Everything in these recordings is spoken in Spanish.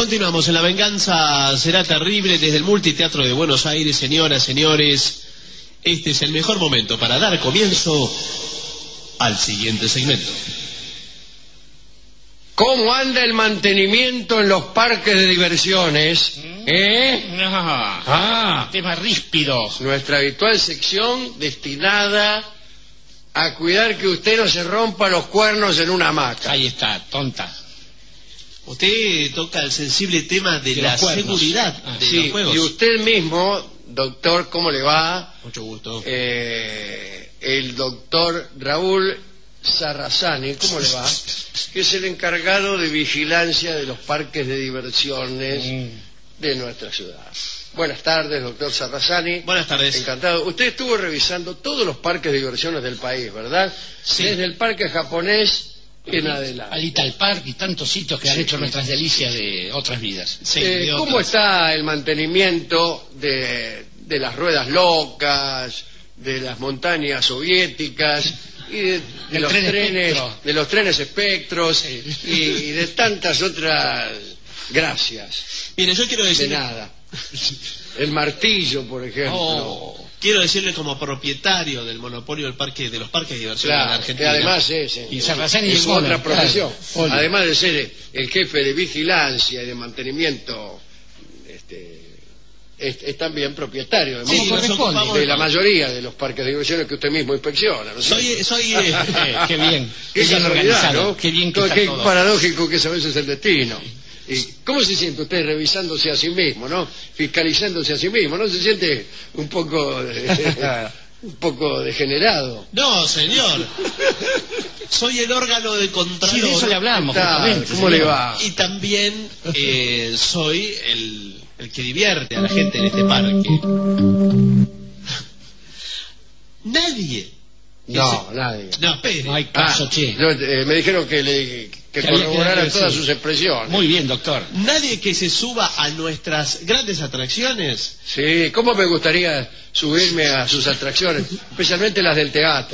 continuamos en La Venganza Será Terrible desde el Multiteatro de Buenos Aires. Señoras, señores, este es el mejor momento para dar comienzo al siguiente segmento. ¿Cómo anda el mantenimiento en los parques de diversiones? Tema ríspido. Nuestra habitual sección destinada a cuidar que usted no se rompa los cuernos en una hamaca. Ahí está, tonta. Usted toca el sensible tema de la seguridad de los juegos. Y usted mismo, doctor, ¿cómo le va? Mucho gusto. El doctor Raúl Sarrazani, ¿cómo le va? Que es el encargado de vigilancia de los parques de diversiones de nuestra ciudad. Buenas tardes, doctor Sarrazani. Buenas tardes. Encantado. Usted estuvo revisando todos los parques de diversiones del país, ¿verdad? Sí. Desde el parque japonés en adelante. Al Ital Park y tantos sitios que han hecho nuestras delicias de otras vidas. Sí, ¿Cómo está el mantenimiento de las ruedas locas, de las montañas soviéticas y de los trenes espectros y de tantas otras gracias? Mire, yo quiero decir... De nada. El martillo, por ejemplo. Quiero decirle como propietario del monopolio del parque, de los parques de diversiones en la Argentina. Que además es otra profesión. Claro. Además de ser el jefe de vigilancia y de mantenimiento, es también propietario de la mayoría de los parques de diversiones que usted mismo inspecciona, ¿no? Qué bien. Qué bien organizado, ¿no? Qué bien que Qué todo. paradójico que a veces es el destino. ¿Y cómo se siente usted revisándose a sí mismo, no? Fiscalizándose a sí mismo, ¿no? ¿Se siente un poco degenerado? No, señor. Soy el órgano de control. Sí, de eso le hablamos. ¿Cómo le va? Y también soy el que divierte a la gente en este parque. Nadie. Nadie. No, espere. No hay caso, che. Me dijeron que corroboraran todas sus expresiones. Muy bien, doctor. Nadie que se suba a nuestras grandes atracciones. Sí, ¿cómo me gustaría subirme a sus atracciones? Especialmente las del teatro.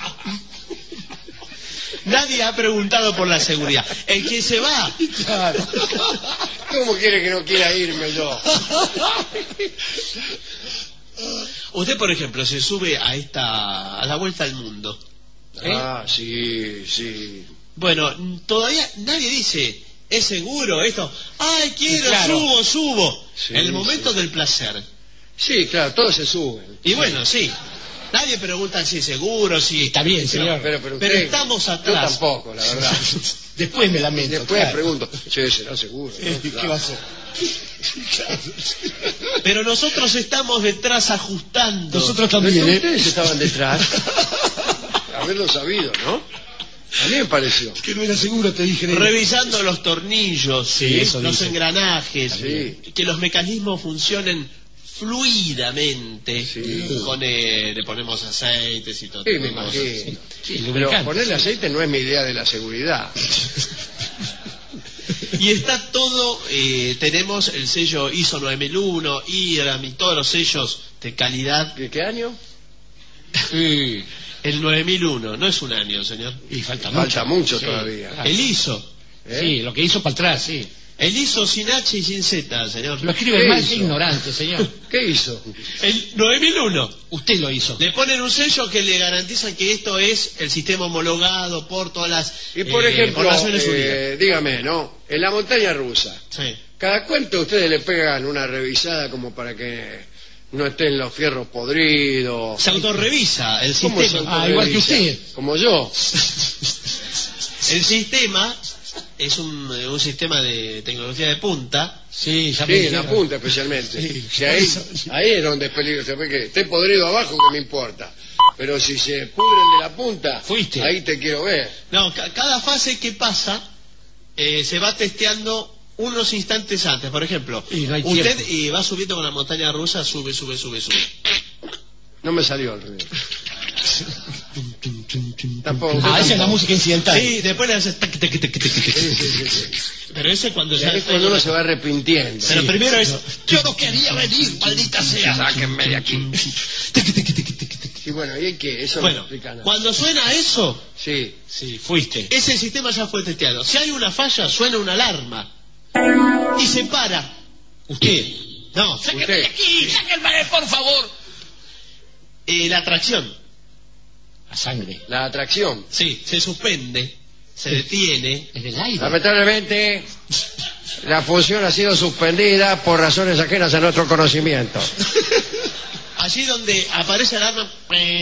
Nadie ha preguntado por la seguridad. El que se va. Claro. ¿Cómo quiere que no quiera irme yo? Usted, por ejemplo, se sube a la vuelta al mundo. Sí. Bueno, todavía nadie dice, ¿es seguro esto? ¡Ay, quiero, claro. subo! Sí, en el momento del placer. Sí, claro, todos se suben. Y bueno, sí. Nadie pregunta si es seguro, si... Está bien, señor. Pero Pero estamos atrás. Yo tampoco, la verdad. Después me lamento. Después pregunto, sí, será seguro, ¿no? ¿Qué va a hacer? Pero nosotros estamos detrás ajustando. Nosotros también, Ustedes estaban detrás. Haberlo sabido, ¿no? A mí me pareció. Que no era seguro, te dije. Revisando los tornillos, los engranajes, que los mecanismos funcionen fluidamente. Le ponemos aceites y todo. Sí, me imagino. Pero ponerle aceite no es mi idea de la seguridad. Y está todo, tenemos el sello ISO 9001, IRAM y todos los sellos de calidad. ¿De qué año? Sí. El 9001, no es un año, señor. Y falta mucho todavía. El ISO. Sí, lo que hizo para atrás, sí. El ISO sin H y sin Z, señor. Lo escribe el más ignorante, señor. ¿Qué hizo? El 9001. Usted lo hizo. Le ponen un sello que le garantizan que esto es el sistema homologado por todas las Y por ejemplo, Naciones Unidas. dígame, ¿no? En la montaña rusa, Sí. ¿cada cuánto ustedes le pegan una revisada como para que no estén los fierros podridos? Se autorrevisa el ¿Cómo se sistema. igual que autorrevisa? usted. Como yo. El sistema es un sistema de tecnología de punta. Sí, ya Sí, en la punta especialmente. Sí. Si ahí es donde es peligroso, porque esté podrido abajo que me importa. Pero si se pudren de la punta, Fuiste. ahí te quiero ver. No, cada fase que pasa se va testeando unos instantes antes. Por ejemplo, Y no hay usted tiempo. va subiendo con la montaña rusa, sube. No me salió el ruido. Tampoco. Esa es la música incidental. Sí, después le haces... Pero ese cuando ya... Es cuando uno se va arrepintiendo. Pero primero es... Yo no quería venir, maldita sea. Sáquenme de aquí. Y bueno, ¿y qué? Eso no Bueno, explica nada. cuando suena eso, Sí. Fuiste. ese sistema ya fue testeado. Si hay una falla, suena una alarma. y se para. Usted. No, Sáquenme Usted. de aquí, sáquenme, por favor. la atracción. La sangre. La atracción. Sí, se suspende, se detiene. Es del aire. Lamentablemente, la función ha sido suspendida por razones ajenas a nuestro conocimiento. Allí donde aparece el arma.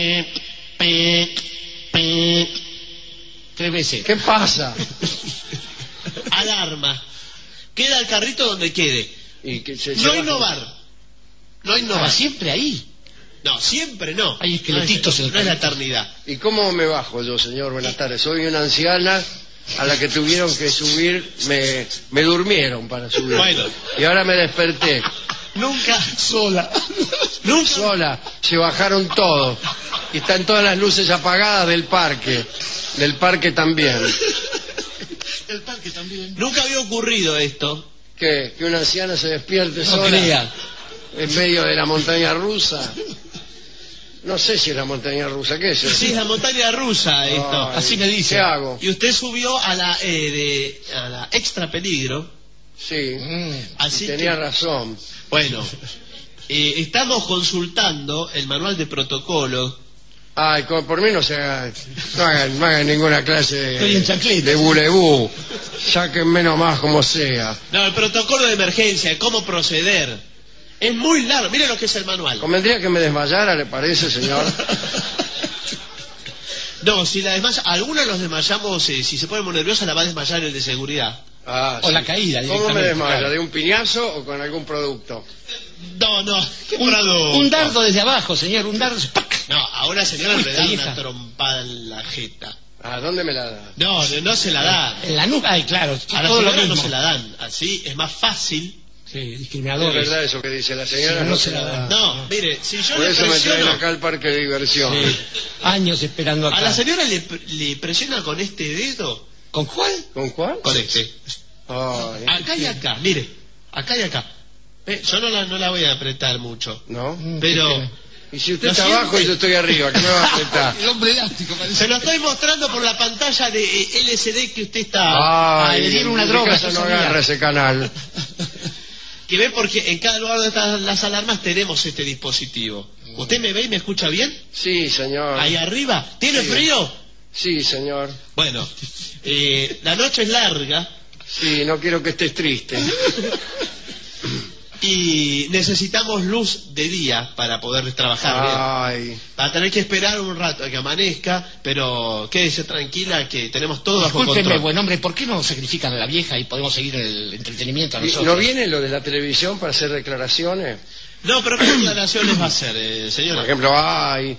3 veces. ¿Qué pasa? Alarma. Queda el carrito donde quede. Y que se No lleva- innovar. No innovar. Para siempre ahí. No, siempre no. Hay esqueletitos en el No es la carrito. eternidad. ¿Y cómo me bajo yo, señor? Buenas tardes. Soy una anciana a la que tuvieron que subir, me durmieron para subir. Bueno. Y ahora me desperté. Nunca. Sola. Nunca. Sola, se bajaron todos. Y están todas las luces apagadas del parque. Del parque también. El parque también. Nunca había ocurrido esto. ¿Qué? ¿Que una anciana se despierte No sola crea. en medio de la montaña rusa? No sé si es la montaña rusa. ¿Qué es eso? Sí, es la montaña rusa esto. Ay, Así me dice. ¿Qué hago? Y usted subió a la extra peligro. Sí, Así tenía que, razón. bueno, estamos consultando el manual de protocolo. Ay, por mí no se hagan, no hagan ninguna clase Estoy en chancleta. de bulebú. Sáquenme nomás como sea. No, el protocolo de emergencia, cómo proceder. Es muy largo. Mire lo que es el manual. Convendría que me desmayara, ¿le parece, señor? No, si la desmaya, algunos los desmayamos, si se pone muy nerviosa la va a desmayar el de seguridad. Ah, O la caída ¿Cómo me directamente, desmaya? claro. ¿De un piñazo o con algún producto? No, qué Un producto. dardo desde abajo, señor. Un dardo. ¡Pac! No, a una señora Uy, le da vieja. una trompada en la jeta. ¿A dónde me la da? No se la da. En la nuca. Ay, claro. A la todo lo señora mismo. no se la dan. Así es más fácil. Sí, Es discriminadores. verdad eso que dice la señora, Sí, no se la da. No, mire, si yo Por le eso me traen presiono, acá al parque de diversión. Sí. Años esperando acá. a la señora le presiona con este dedo, ¿Con cuál? ¿Con cuál? con este. Ay, Acá y acá, mire, acá y acá. Yo no la voy a apretar mucho, ¿no? pero Y si usted ¿Lo está siente? abajo y yo estoy arriba, ¿qué me va a apretar? El hombre elástico parece. se lo estoy mostrando por la pantalla de LCD que usted está, Ay, le dieron una en mi droga, casa yo no sabía. agarra ese canal. que ve porque en cada lugar donde están las alarmas tenemos este dispositivo. ¿Usted me ve y me escucha bien? Sí, señor. Ahí arriba, ¿tiene Sí. frío? Sí, señor. Bueno, la noche es larga Sí, no quiero que estés triste. y necesitamos luz de día para poder trabajar bien. Ay, Va a tener que esperar un rato a que amanezca, pero quédese tranquila que tenemos todo bajo Discúlpeme, control. buen hombre, ¿por qué no sacrifican a la vieja y podemos seguir el entretenimiento a ¿y nosotros? ¿no viene lo de la televisión para hacer declaraciones? No, pero ¿qué declaraciones va a hacer, Por señora? ejemplo, ay.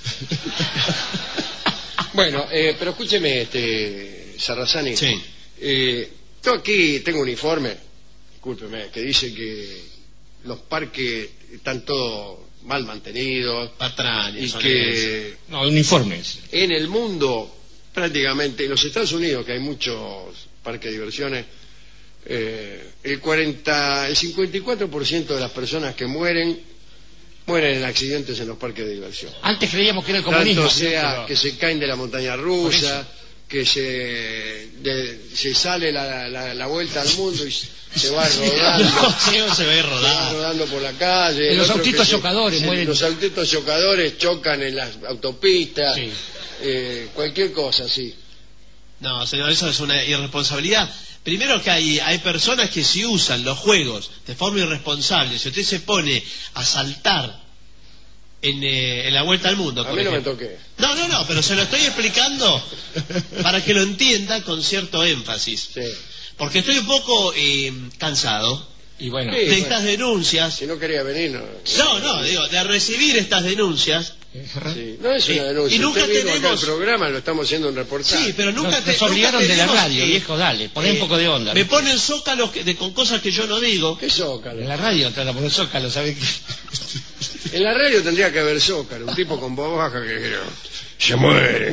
Bueno, pero escúcheme, Sarrazani. Sí. Yo aquí tengo un informe, discúlpeme, que dice que los parques están todos mal mantenidos Patrañas, y son que No, uniformes. en el mundo, prácticamente, en los Estados Unidos, que hay muchos parques de diversiones, el 54% de las personas que mueren en accidentes en los parques de diversión. Antes creíamos que era el comunismo. Tanto sea pero- que se caen de la montaña rusa, que se sale la vuelta al mundo y se va rodando. No, se ve Va rodado. rodando por la calle. En el los otro autitos que chocadores mueren. Los autitos chocadores chocan en las autopistas, Sí. cualquier cosa, sí. No, señor, eso es una irresponsabilidad. Primero que hay personas que si usan los juegos de forma irresponsable, si usted se pone a saltar en la vuelta al mundo, A por mí no me ejemplo. toqué. No, pero se lo estoy explicando para que lo entienda con cierto énfasis. Sí. Porque estoy un poco cansado Y bueno, Sí. de estas denuncias. Si no quería venir, no. No, digo, de recibir estas denuncias. Sí. No es una Sí. denuncia. Y nunca Usted vino acá tenemos- al programa, lo estamos haciendo un reportaje. Sí, pero nunca nos obligaron nunca de la tenemos, radio, viejo, dale, poné un poco de onda. Me ponen zócalos con cosas que yo no digo. ¿Qué zócalo? En la radio trata de poner zócalo, ¿sabes qué? En la radio tendría que haber zócalo, un tipo con voz baja que creo. Se mueren.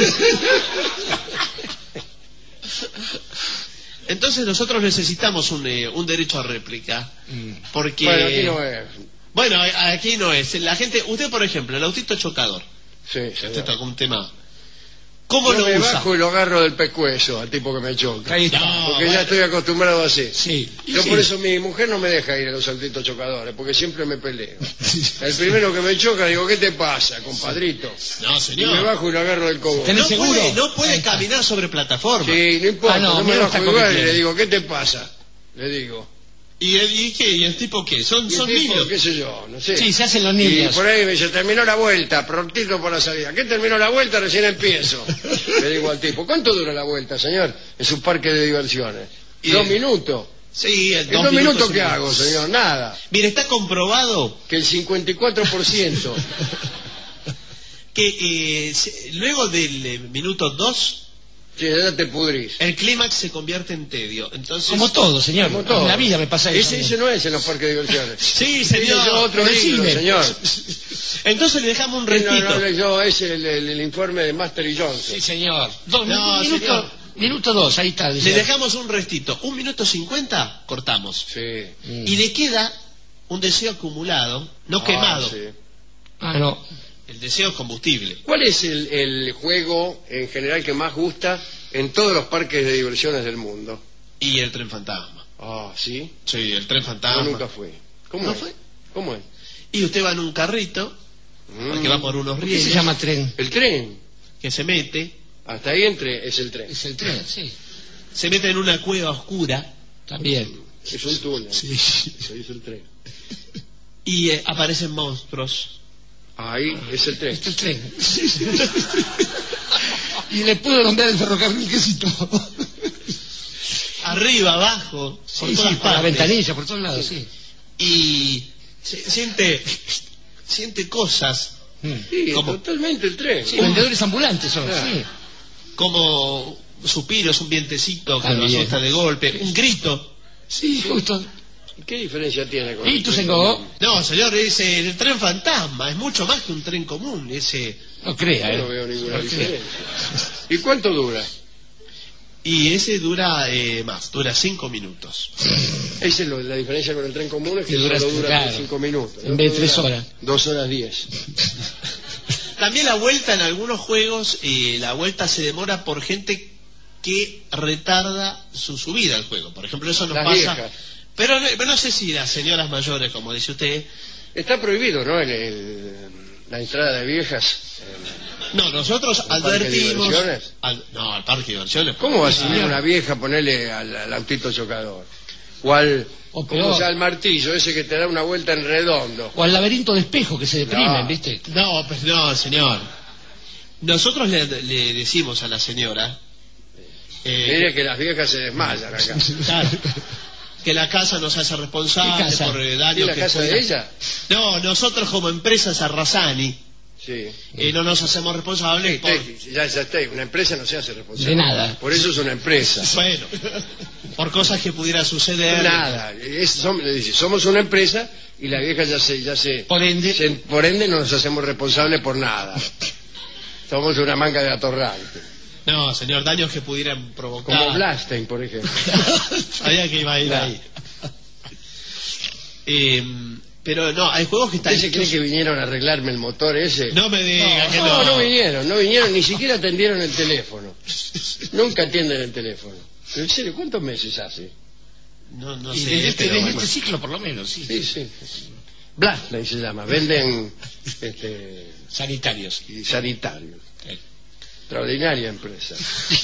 Entonces nosotros necesitamos un derecho a réplica. Porque... Bueno, aquí no es. Bueno, aquí no es. La gente, usted por ejemplo, el autito chocador. Sí, Este señor. toca un tema. ¿Cómo Yo lo me usa? bajo y lo agarro del pescuezo al tipo que me choca. Ahí está. No, Porque bueno. ya estoy acostumbrado así. Sí. Yo Sí. por eso mi mujer no me deja ir a los saltitos chocadores, porque siempre me peleo. El primero que me choca digo, ¿qué te pasa, compadrito? No, Y me señor. bajo y lo agarro del cogote. ¿Tenés No seguro? puede, no Ahí puede está. caminar sobre plataforma. Sí, no importa, Ah, no, yo me mira, bajo está igual y convirtiendo. le digo, ¿qué te pasa? Le digo. ¿Y qué? ¿Y el tipo qué? Son Y el tipo, niños. qué sé yo, no sé. Sí, se hacen los Y niños. por ahí me dice, terminó la vuelta, prontito por la salida. ¿Qué terminó la vuelta? Recién empiezo. Le digo al tipo, ¿cuánto dura la vuelta, señor? En su parque de diversiones. Y- 2 minutos. Sí, ¿En 2 minutos qué hago, señor? Nada. Mire, está comprobado Que el 54%. que luego del minuto 2, Sí, ya te pudrís. el clímax se convierte en tedio. Entonces, Como todo, señor. Como todo. En la vida me pasa eso. Ese no es en los parques de diversiones. Sí, Ese señor. es otro libro, Decime. señor. Entonces le dejamos un No, restito. leyó, es el informe de Master y Johnson. Sí, señor. No, señor. Minuto 2, ahí está. Le dejamos un restito. 1 minuto 50, cortamos. Sí. Y le queda un deseo acumulado, no quemado. Sí. Ah, no. El deseo es combustible. ¿Cuál es el juego en general que más gusta en todos los parques de diversiones del mundo? Y el tren fantasma. Ah, ¿sí? Sí, el tren Yo fantasma. nunca fui. ¿Cómo ¿No es? fue? ¿Cómo es? Y usted va en un carrito, que va por unos ¿Por qué se rieles, llama tren? El tren. que se mete Hasta ahí es el tren. Es el tren, sí. en una cueva oscura También. Es un túnel. Sí. Ahí es el tren. y aparecen monstruos. Ahí es el tren. Es el tren. Y le puedo nombrar el ferrocarril que citó. Arriba, abajo, por Sí, todas sí, por la partes. ventanilla, por todos lados, sí. Y siente cosas Sí, ¿Cómo? totalmente el tren. Sí, vendedores ambulantes son, Claro. sí. como suspiros, un vientecito que lo También. asusta de golpe, un grito. Sí, justo. ¿Qué diferencia tiene con ¿Y el tú, tren? Sengo? No, señor, ese el tren fantasma es mucho más que un tren común. Ese No crea, Yo no veo ninguna No crea. diferencia. ¿Y cuánto dura? y ese dura más, dura 5 minutos. Esa es la diferencia con el tren común, es que Y dura, solo dura claro, 5 minutos. en vez de 3 horas. 2 horas 10. También la vuelta en algunos juegos, la vuelta se demora por gente que retarda su subida al juego. Por ejemplo, eso nos Las pasa. viejas. Pero no sé si las señoras mayores, como dice usted. Está prohibido, ¿no? La entrada de viejas. No, nosotros ¿Al parque de advertimos. diversiones? Al parque de diversiones. ¿Cómo va a Sí, subir una vieja a ponerle al autito chocador? O al, O como peor. sea, al martillo, ese que te da una vuelta en redondo. O al laberinto de espejo que se deprimen, No. ¿viste? No, pues no, señor. Nosotros le decimos a la señora. Mire que las viejas se desmayan acá. Claro, que la casa nos hace responsable ¿Qué casa? por ¿Y daños la que casa pueda- de ella? No, nosotros como empresa Sarrazani Sí. no nos hacemos responsables por... Ya está, una empresa no se hace responsable. De nada. Por eso es una empresa. Bueno, por cosas que pudieran suceder. Nada, le dice, somos una empresa y la vieja ya se Por ende. por ende no nos hacemos responsables por nada. Somos una manga de atorrante. No, señor, daños que pudieran provocar. Como Blastein, por ejemplo. Sabía que iba a ir Claro. ahí. Pero no, hay juegos que están ¿Usted se cree hechos- que vinieron a arreglarme el motor ese? No me diga que no, no. no vinieron, ni siquiera atendieron el teléfono. Nunca atienden el teléfono. Pero en serio, ¿cuántos meses hace? No Y sé, desde pero desde bueno. este ciclo, por lo menos, sí. Sí, sí. Blastein se llama, venden Sanitarios. y sanitarios. Sí. Extraordinaria empresa.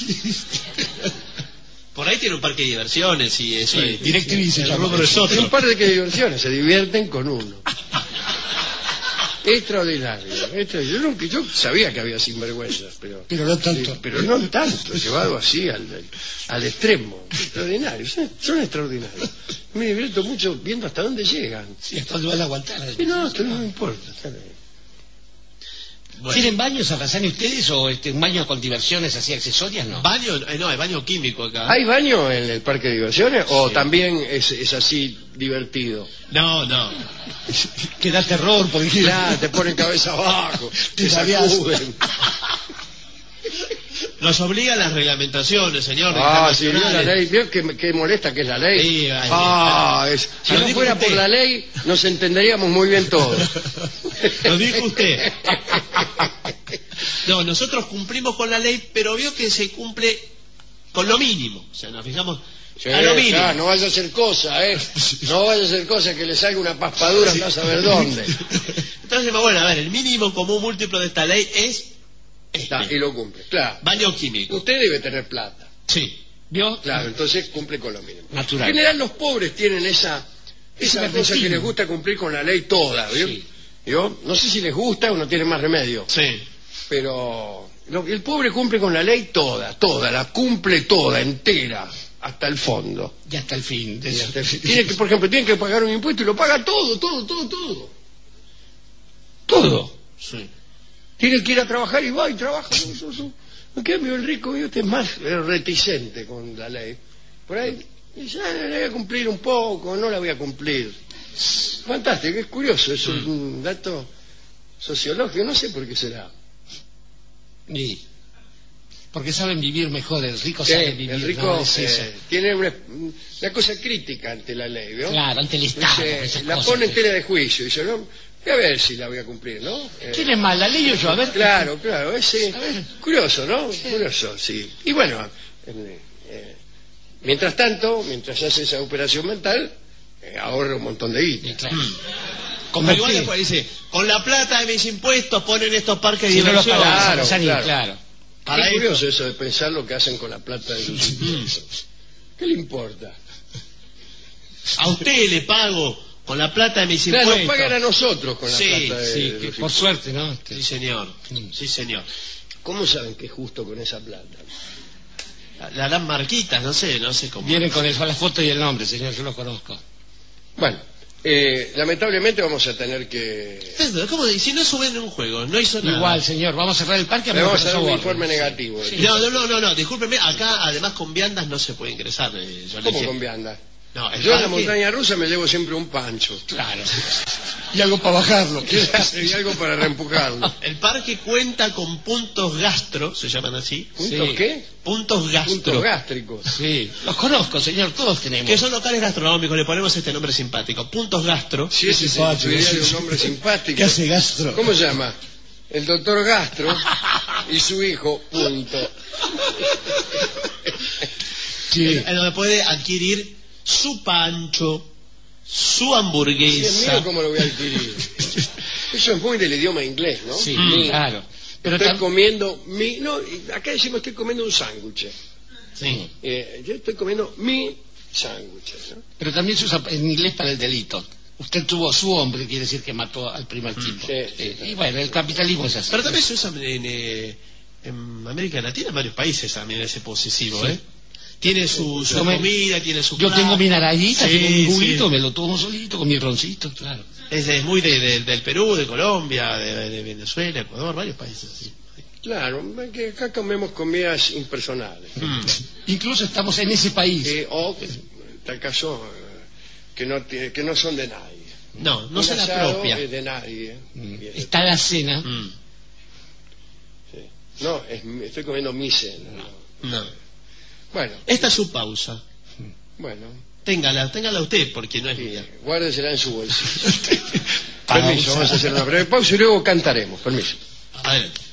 Por ahí tiene un parque de diversiones y eso Sí, es... DirecTV se el llama. rubro es Hay un otro. par de que diversiones, se divierten con uno. Extraordinario. Yo sabía que había sinvergüenzas, pero no tanto. pero no tanto, llevado así al extremo. Extraordinario, son extraordinarios. Me divierto mucho viendo hasta dónde llegan. Sí, hasta dónde van a aguantar. Y no, esto no me importa. está bien. Bueno. ¿Tienen baños, Sarrazani, ustedes o un baño con diversiones así accesorias? No. Baño, no, hay baño químico acá. ¿Hay baño en el parque de diversiones o Sí. también es así divertido? No. Que da terror, porque Claro, te ponen cabeza abajo, te Te sabías. sacuden. Nos obligan las reglamentaciones, señor. Ah, sí, vio la internacionales. ley, vio que molesta que es la ley. Sí, ay, Si Lo no dijo fuera usted. por la ley, nos entenderíamos muy bien todos. Lo dijo usted. No, nosotros cumplimos con la ley, pero veo que se cumple con lo mínimo. O sea, nos fijamos Sí, a lo mínimo. claro, no vaya a hacer cosa, no vaya a hacer cosa que le salga una paspadura, no a saber dónde. Entonces, bueno, a ver, el mínimo común múltiplo de esta ley es Está, y lo cumple, claro. baño químico. Usted debe tener plata. Sí. ¿Vio? Claro, entonces cumple con lo mínimo. Natural. En general los pobres tienen esa cosa pervertido. que les gusta cumplir con la ley toda, ¿vio? Sí. ¿Vio? No sé si les gusta o no tienen más remedio, Sí. pero el pobre cumple con la ley toda, la cumple toda, entera, hasta el fondo. Y hasta el fin. Y hasta el fin. Tiene que, por ejemplo, tiene que pagar un impuesto y lo paga todo. Todo. Sí. Tiene que ir a trabajar y va y trabaja. En cambio, el rico es más reticente con la ley. Por ahí dice, la voy a cumplir un poco, no la voy a cumplir. Fantástico, es curioso, es un dato sociológico, no sé por qué será. Y porque saben vivir mejor, el rico sabe vivir. El rico ¿no? Es eso. tiene una cosa crítica ante la ley, ¿veo? Claro, ante el Estado. Dice, esas la cosas, pone en pues. tela de juicio, dice, no, voy a ver si la voy a cumplir, ¿no? ¿Quién es más, la ley o yo? A ver. Claro, es A ver. curioso, ¿no? Curioso, sí. Y bueno, mientras tanto, mientras hace esa operación mental, ahorra un montón de Sí, guita. claro. Pero igual después dice, con la plata de mis impuestos ponen estos parques de Si no lo diversión. pagamos, Claro. claro. Para Es esto. curioso eso de pensar lo que hacen con la plata de sus impuestos. ¿Qué le importa? A usted le pago con la plata de mis Claro, nos impuestos. pagan a nosotros con la Sí, plata de Sí, los que por impuestos. suerte, ¿no? Sí, señor. Mm. Sí, señor. ¿Cómo saben que es justo con esa plata? La harán marquitas, no sé cómo. Vienen con la foto y el nombre, señor, yo lo conozco. Bueno, lamentablemente vamos a tener que... ¿Cómo? Si no suben en un juego, no hizo nada. Igual, señor, vamos a cerrar el parque. Le vamos a dar menos un que informe nos borren. negativo. Sí. No, discúlpeme, acá además con viandas no se puede ingresar. Yo le ¿Cómo dije- con vianda? No, el Yo en la parque- montaña rusa me llevo siempre un pancho. Claro. Y algo para bajarlo. Y algo para reempujarlo. El parque cuenta con puntos gastro, se llaman así. ¿Puntos Sí. qué? Puntos gastro. Puntos gástricos. Sí, los conozco, señor, todos tenemos. Que son locales gastronómicos, le ponemos este nombre simpático. Puntos gastro. Si ese se tuviera un nombre simpático. Gastro? ¿Cómo se llama? El doctor Gastro y su hijo, punto. Sí. En donde puede adquirir su pancho, su Si es hamburguesa. mío, ¿cómo lo voy a adquirir? Eso es muy del idioma inglés, ¿no? Sí, Mm. claro. Pero Estoy comiendo mi... No, acá decimos estoy comiendo un sándwich. Sí. Yo estoy comiendo mi sándwich, ¿no? Pero también se usa en inglés para el delito. Usted tuvo su hombre, quiere decir que mató al primer tipo. sí. Y bueno, el capitalismo es así. Pero también se usa en América Latina, en varios países también ese posesivo, Sí. ¿eh? Tiene su Yo me- comida, tiene su Yo plato. tengo mi naranjita, Sí, tengo mi juguito, sí. me lo tomo solito con mi roncito, claro. Es muy del Perú, de Colombia, de Venezuela, Ecuador, varios países así. Claro, que acá comemos comidas impersonales. Mm. Incluso estamos en ese país. O, en tal caso, que no son de nadie. No, no Un se la asado propia. es de nadie. Está la cena. Mm. Sí. No, estoy comiendo mi cena. ¿no? No. Bueno, Esta es su pausa. bueno. Téngala usted, porque no es Sí, mía. guárdesela en su bolsillo. Pausa. Permiso, vamos a hacer una breve pausa y luego cantaremos. Permiso. Adelante.